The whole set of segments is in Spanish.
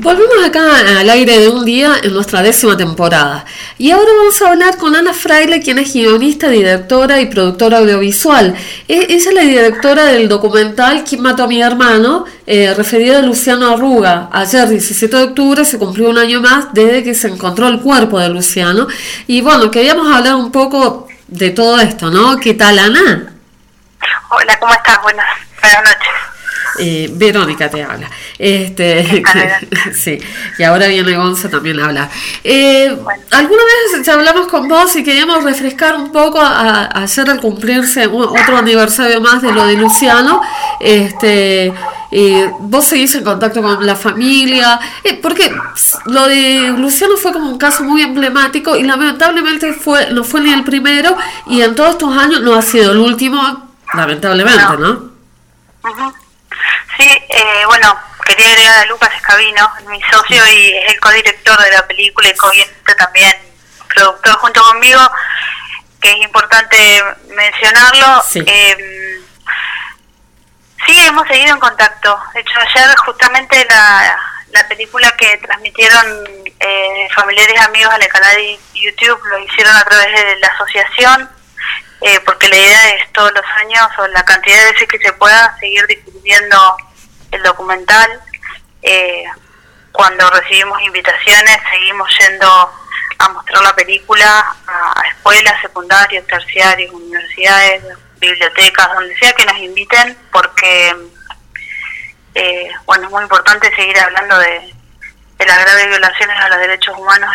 Volvemos acá al aire de un día en nuestra 10ª temporada. Y ahora vamos a hablar con Ana Fraile, quien es guionista, directora y productora audiovisual. Ella es la directora del documental ¿Quién mató a mi hermano?, referido a Luciano Arruga. Ayer, 17 de octubre, se cumplió un año más desde que se encontró el cuerpo de Luciano. Y bueno, queríamos hablar un poco de todo esto, ¿no? ¿Qué tal, Ana? Hola, ¿cómo estás? Buenas noches. Verónica te habla. Sí, y ahora viene Gonza también a hablar. Alguna vez ya hablamos con vos y queríamos refrescar un poco ayer al cumplirse otro aniversario más de lo de Luciano. Vos seguís en contacto con la familia, porque lo de Luciano fue como un caso muy emblemático y lamentablemente no fue ni el primero y en todos estos años no ha sido el último, lamentablemente, ¿no? Uh-huh. Sí, bueno, quería agregar a Lucas Escabino, mi socio y es el codirector de la película y co-guionista también, productor junto conmigo, que es importante mencionarlo. Sí. Sí, hemos seguido en contacto. De hecho, ayer justamente la película que transmitieron familiares amigos en el canal de YouTube lo hicieron a través de la asociación, porque la idea es todos los años o la cantidad de veces que se pueda seguir difundiendo el documental. Cuando recibimos invitaciones seguimos yendo a mostrar la película a escuelas, secundarios, terciarios, universidades, bibliotecas, donde sea que nos inviten, porque bueno, es muy importante seguir hablando de las graves violaciones a los derechos humanos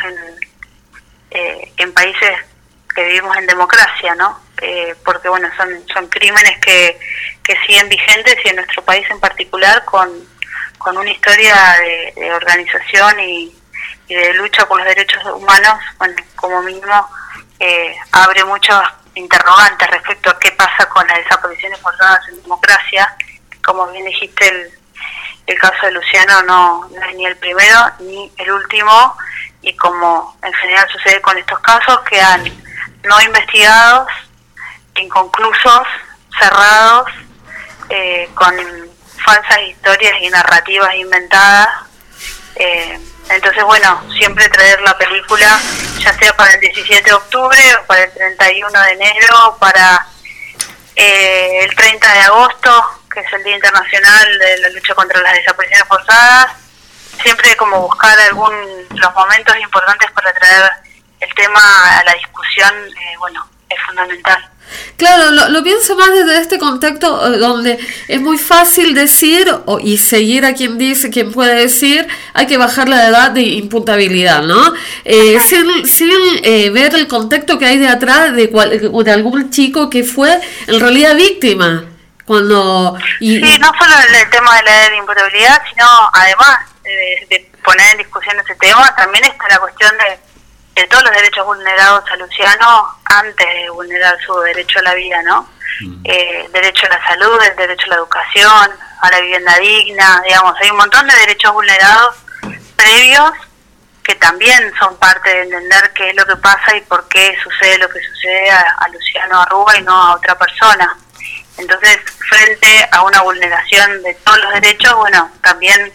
en países que vivimos en democracia, ¿no? Porque bueno, son crímenes que siguen vigentes y en nuestro país en particular con una historia de organización y de lucha por los derechos humanos, bueno, como mínimo abre muchos interrogantes respecto a qué pasa con las desapariciones forzadas en democracia. Como bien dijiste, el caso de Luciano no es ni el primero ni el último, y como en general sucede con estos casos, quedan no investigados, inconclusos, cerrados, con falsas historias y narrativas inventadas. Entonces, bueno, siempre traer la película, ya sea para el 17 de octubre o para el 31 de enero o para el 30 de agosto, que es el Día Internacional de la Lucha contra las Desapariciones Forzadas, siempre como buscar los momentos importantes para traer el tema a la discusión, bueno, es fundamental. Claro, lo pienso más desde este contexto donde es muy fácil decir y seguir a quien dice, quien puede decir, hay que bajar la edad de imputabilidad, ¿no? Sin ver el contexto que hay de atrás de algún chico que fue en realidad víctima. Sí, no solo el tema de la edad de imputabilidad, sino además de poner en discusión ese tema, también está la cuestión de todos los derechos vulnerados a Luciano antes de vulnerar su derecho a la vida, ¿no? Derecho a la salud, el derecho a la educación, a la vivienda digna, digamos, hay un montón de derechos vulnerados previos que también son parte de entender qué es lo que pasa y por qué sucede lo que sucede a Luciano Arruga y no a otra persona. Entonces, frente a una vulneración de todos los derechos, bueno, también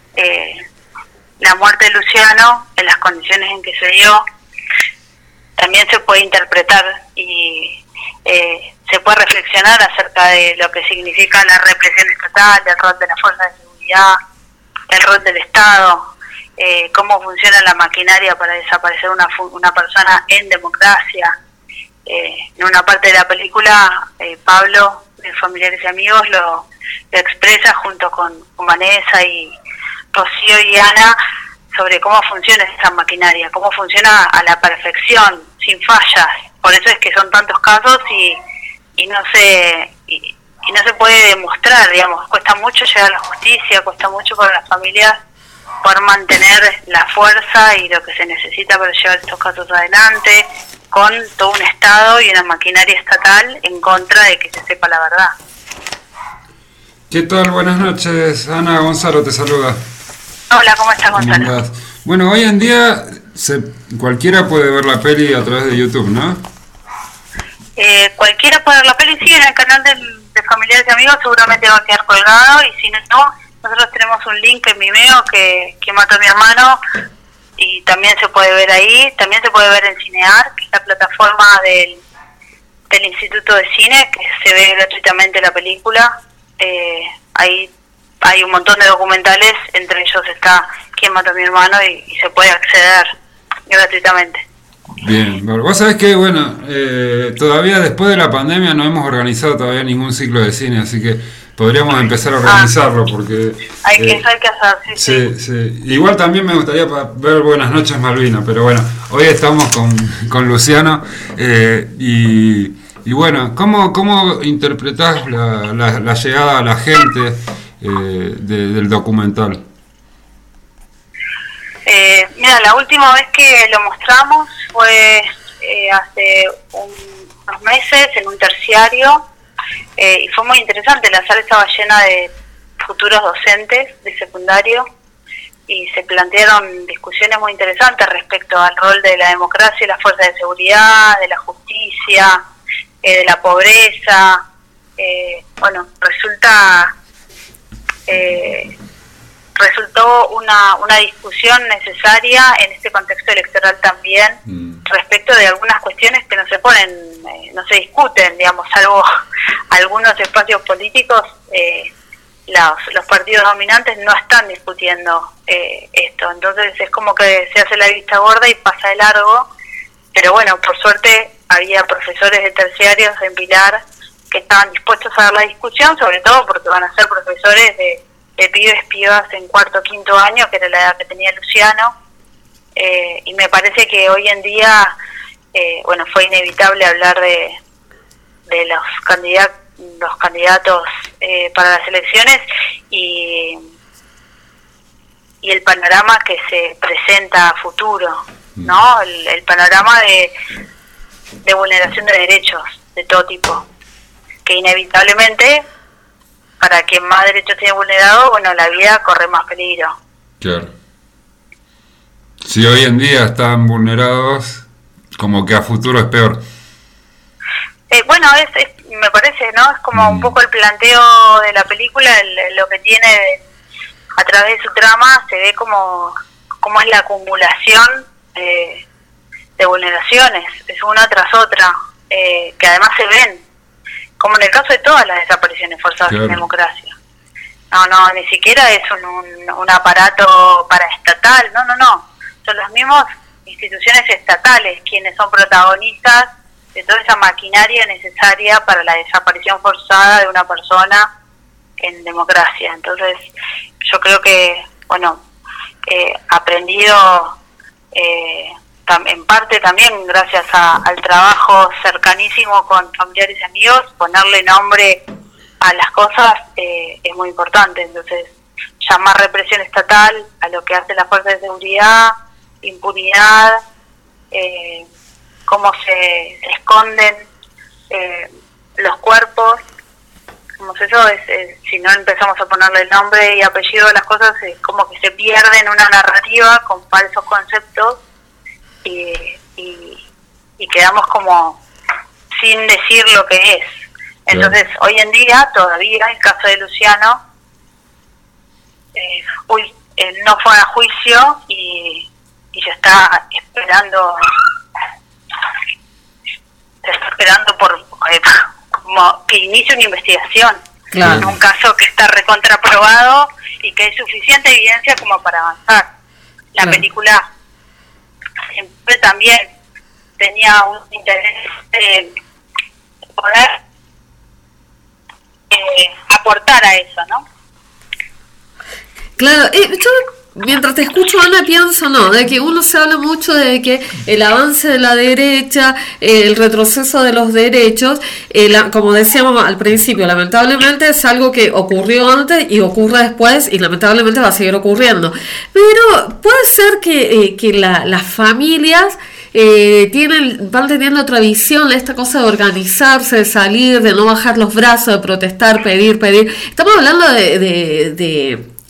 la muerte de Luciano, en las condiciones en que se dio, también se puede interpretar y se puede reflexionar acerca de lo que significa la represión estatal, el rol de las fuerzas de seguridad, el rol del Estado, cómo funciona la maquinaria para desaparecer una persona en democracia. En una parte de la película, Pablo, de Familiares y Amigos, lo expresa junto con Vanessa y Rocío y Ana sobre cómo funciona esa maquinaria, cómo funciona a la perfección, sin fallas. Por eso es que son tantos casos y no se puede demostrar, digamos, cuesta mucho llegar a la justicia, cuesta mucho para las familias poder mantener la fuerza y lo que se necesita para llevar estos casos adelante, con todo un Estado y una maquinaria estatal en contra de que se sepa la verdad. ¿Qué tal? Buenas noches, Ana. Gonzalo te saluda. Hola, ¿cómo estás, Gonzalo? Bueno, hoy en día cualquiera puede ver la peli a través de YouTube, ¿no? Cualquiera puede ver la peli, sí, en el canal de Familiares y Amigos seguramente va a quedar colgado, y si no, Nosotros tenemos un link en Vimeo que mató a mi hermano, y también se puede ver ahí. También se puede ver en Cinear, que es la plataforma del Instituto de Cine, que se ve gratuitamente la película. Ahí hay un montón de documentales, entre ellos está Quién mató a mi hermano, y se puede acceder gratuitamente. Bien, vos sabés que, bueno, todavía después de la pandemia no hemos organizado todavía ningún ciclo de cine, así que podríamos empezar a organizarlo, porque... Hay que hacer, sí. Igual también me gustaría ver Buenas noches Malvina, pero bueno, hoy estamos con Luciano, y bueno, ¿cómo interpretás la llegada a la gente del documental? Mira, la última vez que lo mostramos fue hace unos meses en un terciario, y fue muy interesante. La sala estaba llena de futuros docentes de secundario, y se plantearon discusiones muy interesantes respecto al rol de la democracia y las fuerzas de seguridad, de la justicia, de la pobreza. Bueno, resultó una discusión necesaria en este contexto electoral también, respecto de algunas cuestiones que no se no se discuten, digamos, salvo algunos espacios políticos. Los partidos dominantes no están discutiendo esto, entonces es como que se hace la vista gorda y pasa de largo. Pero bueno, por suerte había profesores de terciarios en Pilar que estaban dispuestos a dar la discusión, sobre todo porque van a ser profesores de pibas en cuarto o quinto año, que era la edad que tenía Luciano, y me parece que hoy en día, bueno, fue inevitable hablar de los candidatos para las elecciones, y el panorama que se presenta a futuro, ¿no? El panorama de vulneración de derechos de todo tipo, que inevitablemente, para quien más derechos tiene vulnerado, bueno, la vida corre más peligro. Claro. Si hoy en día están vulnerados, como que a futuro es peor. Bueno, me parece, ¿no? Es como un poco el planteo de la película, lo que tiene a través de su trama, se ve como es la acumulación de vulneraciones, es una tras otra, que además se ven, como en el caso de todas las desapariciones forzadas en democracia. No, ni siquiera es un aparato paraestatal, no. Son las mismas instituciones estatales quienes son protagonistas de toda esa maquinaria necesaria para la desaparición forzada de una persona en democracia. Entonces, yo creo que, bueno, aprendido en parte también gracias al trabajo cercanísimo con familiares y amigos, ponerle nombre a las cosas es muy importante. Entonces, llamar represión estatal a lo que hace la fuerza de seguridad, impunidad, cómo se esconden los cuerpos, como eso si no empezamos a ponerle el nombre y apellido a las cosas, es como que se pierde en una narrativa con falsos conceptos, y quedamos como sin decir lo que es. Entonces, hoy en día, todavía, el caso de Luciano, él no fue a juicio y se está esperando por como que inicie una investigación. Claro. En un caso que está recontraprobado y que hay suficiente evidencia como para avanzar. La película siempre también tenía un interés de poder aportar a eso, ¿no? Claro, yo mientras te escucho, Ana, pienso, de que uno se habla mucho de que el avance de la derecha, el retroceso de los derechos, como decíamos al principio, lamentablemente es algo que ocurrió antes y ocurre después, y lamentablemente va a seguir ocurriendo. Pero puede ser que las familias van teniendo otra visión de esta cosa de organizarse, de salir, de no bajar los brazos, de protestar, pedir. Estamos hablando de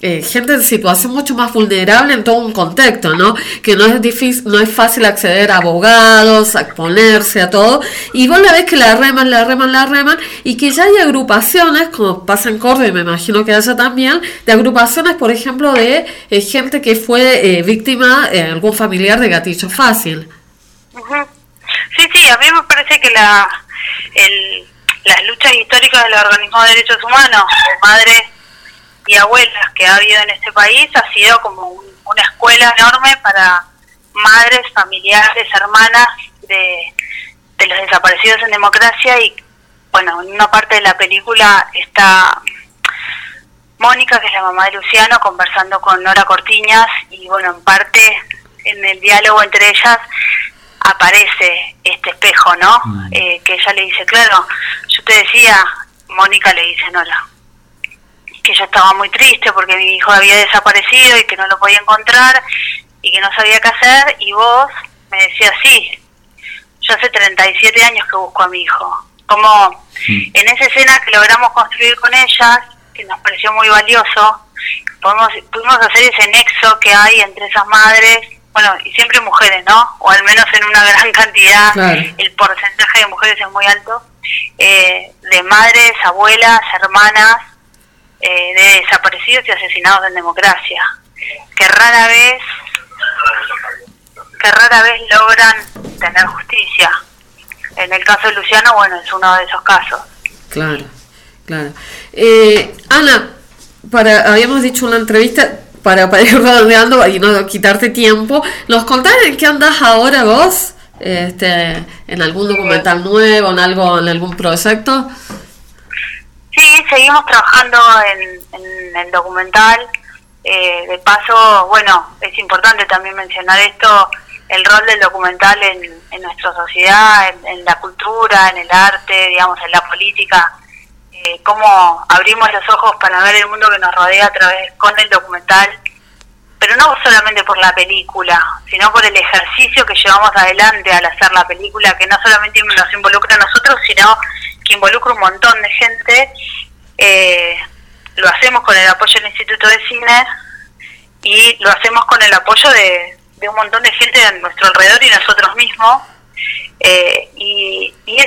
gente en situación mucho más vulnerable en todo un contexto, ¿no? Que no es difícil, no es fácil acceder a abogados, a exponerse a todo, y vos la ves que la reman, y que ya hay agrupaciones, como pasa en Córdoba, y me imagino que haya también, de agrupaciones, por ejemplo, de gente que fue víctima, algún familiar de gatillo fácil. Uh-huh. Sí, a mí me parece que las luchas históricas de los organismos de derechos humanos, de madres y abuelas que ha habido en este país, ha sido como una escuela enorme para madres, familiares, hermanas de los desaparecidos en democracia. Y bueno, en una parte de la película está Mónica, que es la mamá de Luciano, conversando con Nora Cortiñas, y bueno, en parte en el diálogo entre ellas aparece este espejo, ¿no? Que ella le dice, claro, yo te decía, Mónica le dice a Nora, que ella estaba muy triste porque mi hijo había desaparecido y que no lo podía encontrar y que no sabía qué hacer, y vos me decías, sí, yo hace 37 años que busco a mi hijo. Como en esa escena que logramos construir con ellas, que nos pareció muy valioso, pudimos hacer ese nexo que hay entre esas madres, bueno, y siempre mujeres, ¿no? O al menos en una gran cantidad, claro. El porcentaje de mujeres es muy alto, de madres, abuelas, hermanas, de desaparecidos y asesinados en democracia, que rara vez logran tener justicia. En el caso de Luciano, bueno, es uno de esos casos. Claro. Ana, habíamos dicho una entrevista para ir redondeando y no quitarte tiempo. ¿Nos contás en qué andás ahora vos? ¿En algún documental nuevo, en algún proyecto? Sí, seguimos trabajando en el documental. De paso, bueno, es importante también mencionar esto, el rol del documental en nuestra sociedad, en la cultura, en el arte, digamos, en la política. Cómo abrimos los ojos para ver el mundo que nos rodea con el documental, pero no solamente por la película, sino por el ejercicio que llevamos adelante al hacer la película, que no solamente nos involucra a nosotros, sino que involucra un montón de gente. Lo hacemos con el apoyo del Instituto de Cine y lo hacemos con el apoyo de un montón de gente a nuestro alrededor y nosotros mismos. Y es...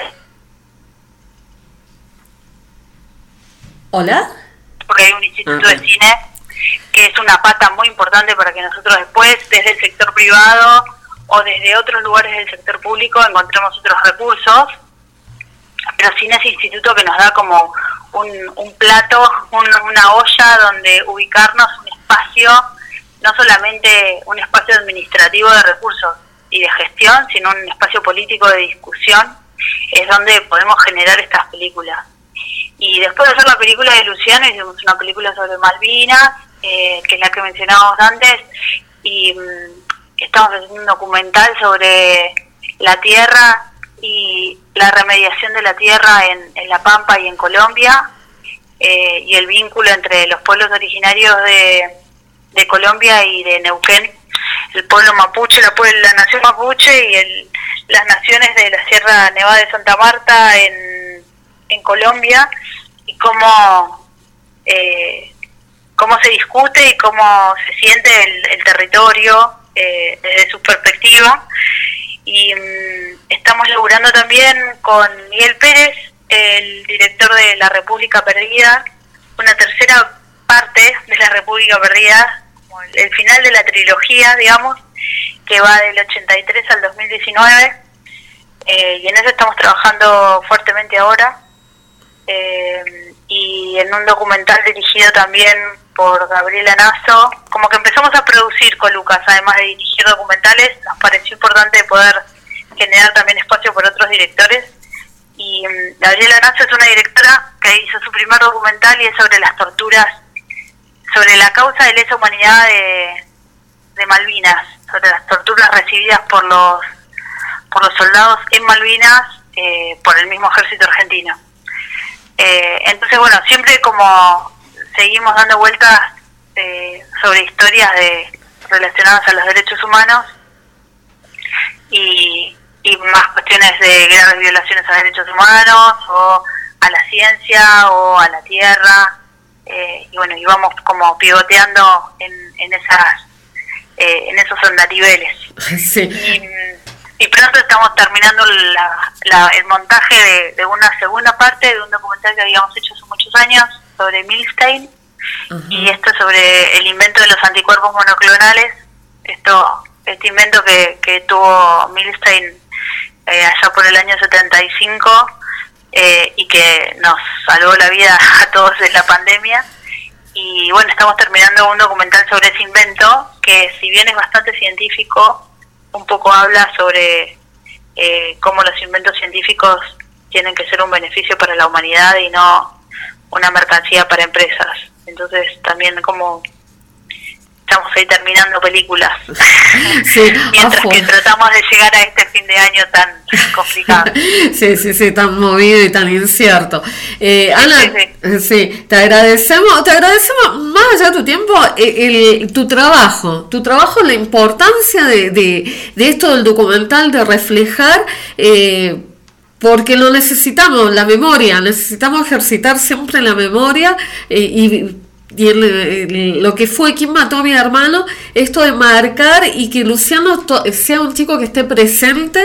¿Hola? Porque hay un Instituto de Cine que es una pata muy importante para que nosotros después, desde el sector privado o desde otros lugares del sector público, encontremos otros recursos, pero sin ese instituto que nos da como un plato, una olla donde ubicarnos, un espacio, no solamente un espacio administrativo de recursos y de gestión, sino un espacio político de discusión, es donde podemos generar estas películas. Y después de hacer la película de Luciano, hicimos una película sobre Malvinas, que es la que mencionábamos antes, y estamos haciendo un documental sobre la tierra y la remediación de la tierra en La Pampa y en Colombia, y el vínculo entre los pueblos originarios de Colombia y de Neuquén, el pueblo mapuche, la nación mapuche y las naciones de la Sierra Nevada de Santa Marta en Colombia, y cómo se discute y cómo se siente el territorio desde su perspectiva. Y estamos laburando también con Miguel Pérez, el director de La República Perdida, una tercera parte de La República Perdida, como el final de la trilogía, digamos, que va del 83 al 2019, y en eso estamos trabajando fuertemente ahora. Y en un documental dirigido también por Gabriela Nasso, como que empezamos a producir con Lucas, además de dirigir documentales, nos pareció importante poder generar también espacio por otros directores. Y Gabriela Nasso es una directora que hizo su primer documental y es sobre las torturas, sobre la causa de lesa humanidad de Malvinas, sobre las torturas recibidas por los soldados en Malvinas por el mismo ejército argentino. Entonces, bueno, siempre como seguimos dando vueltas sobre historias relacionadas a los derechos humanos y más cuestiones de graves violaciones a derechos humanos, o a la ciencia, o a la tierra, y bueno, íbamos como pivoteando en esos andariveles. Sí. Y pronto estamos terminando el montaje de una segunda parte de un documental que habíamos hecho hace muchos años sobre Milstein. Y esto sobre el invento de los anticuerpos monoclonales, este invento que tuvo Milstein allá por el año 75 y que nos salvó la vida a todos en la pandemia. Y bueno, estamos terminando un documental sobre ese invento que, si bien es bastante científico, un poco habla sobre cómo los inventos científicos tienen que ser un beneficio para la humanidad y no una mercancía para empresas. Entonces también como estamos ahí terminando películas, sí, mientras que tratamos de llegar a este fin de año tan complicado. Sí, tan movido y tan incierto. Ana, sí, te agradecemos más allá de tu tiempo, tu trabajo, la importancia de esto del documental, de reflejar, porque lo necesitamos, la memoria, necesitamos ejercitar siempre la memoria y lo que fue, quién mató a mi hermano, esto de marcar y que Luciano sea un chico que esté presente,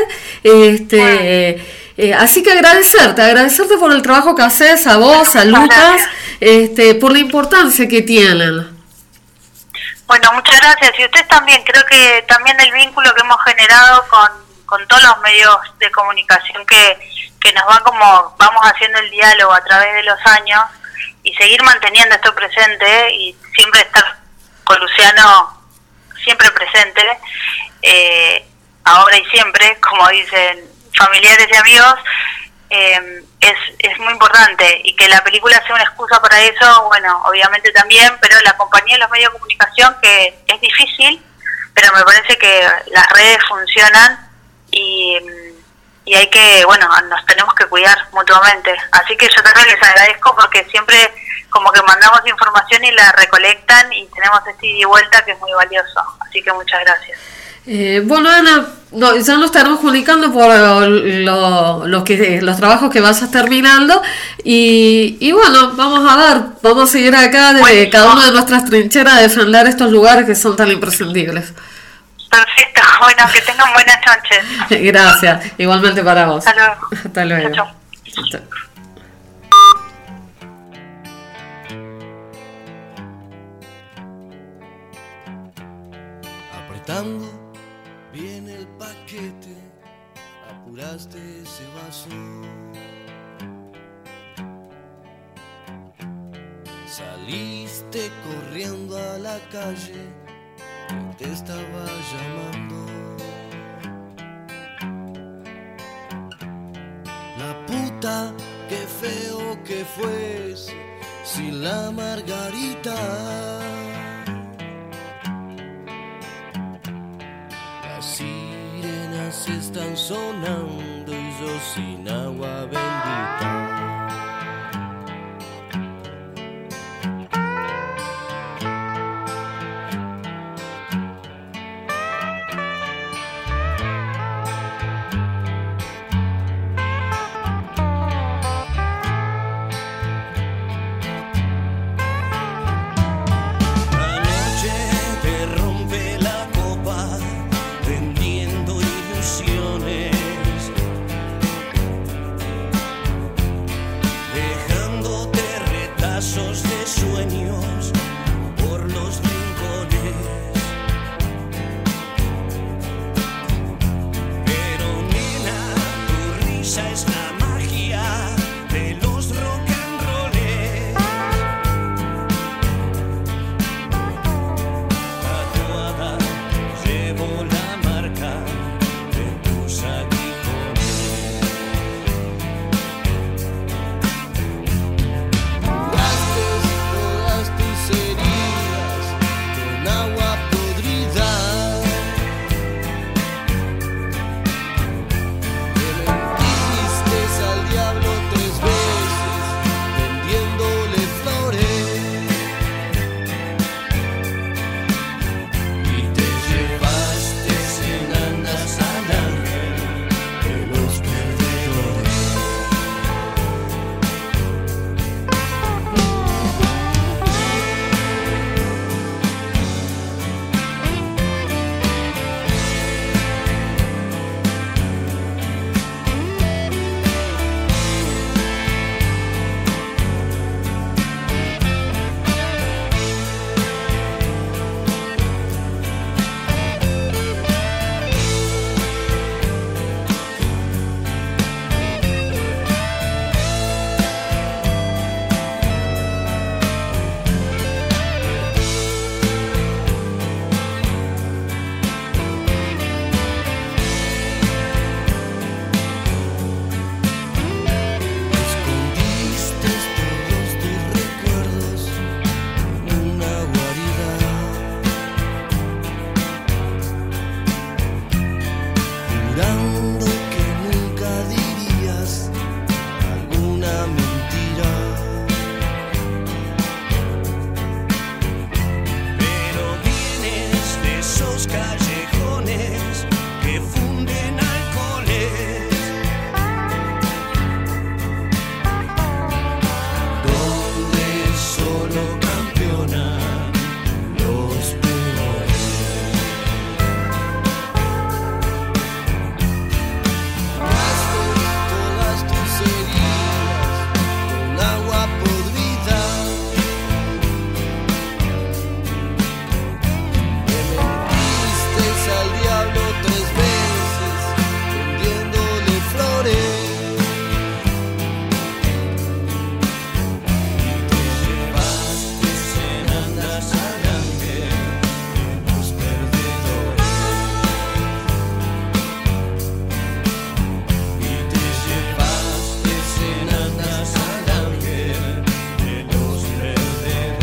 así que agradecerte por el trabajo que haces, a vos, a Lucas, por la importancia que tienen. Bueno, muchas gracias, y ustedes también, creo que también el vínculo que hemos generado con todos los medios de comunicación que nos vamos haciendo el diálogo a través de los años, y seguir manteniendo esto presente y siempre estar con Luciano siempre presente, ahora y siempre, como dicen familiares y amigos, es muy importante, y que la película sea una excusa para eso, bueno, obviamente también, pero la compañía de los medios de comunicación, que es difícil, pero me parece que las redes funcionan y hay que, bueno, nos tenemos que cuidar mutuamente. Así que yo también les agradezco porque siempre como que mandamos información y la recolectan y tenemos este ida y vuelta que es muy valioso. Así que muchas gracias. Bueno, Ana, ya nos estaremos comunicando por los trabajos que vas terminando y bueno, vamos a seguir acá desde cada una de nuestras trincheras a defender estos lugares que son tan imprescindibles. Perfecto, bueno, que tengan buenas noches. Gracias, igualmente para vos. Hasta luego. Hasta luego. Chau. Chau. Apretando bien el paquete, apuraste ese vaso. Saliste corriendo a la calle, te estaba llamando. La puta, qué feo que fuese sin la margarita. Las sirenas están sonando y yo sin agua bendita. callejones que funden alcoholes, donde solo campeonan los peores. Todas tus heridas con agua podrida, le mentiste al diablo 3 veces vendiéndole flores, y te llevaste cenadas al ángel de los perdedores, y te llevaste cenadas al ángel de los perdedores.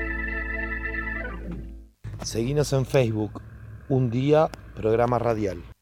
Seguinos en Facebook, Un Día, Programa Radial.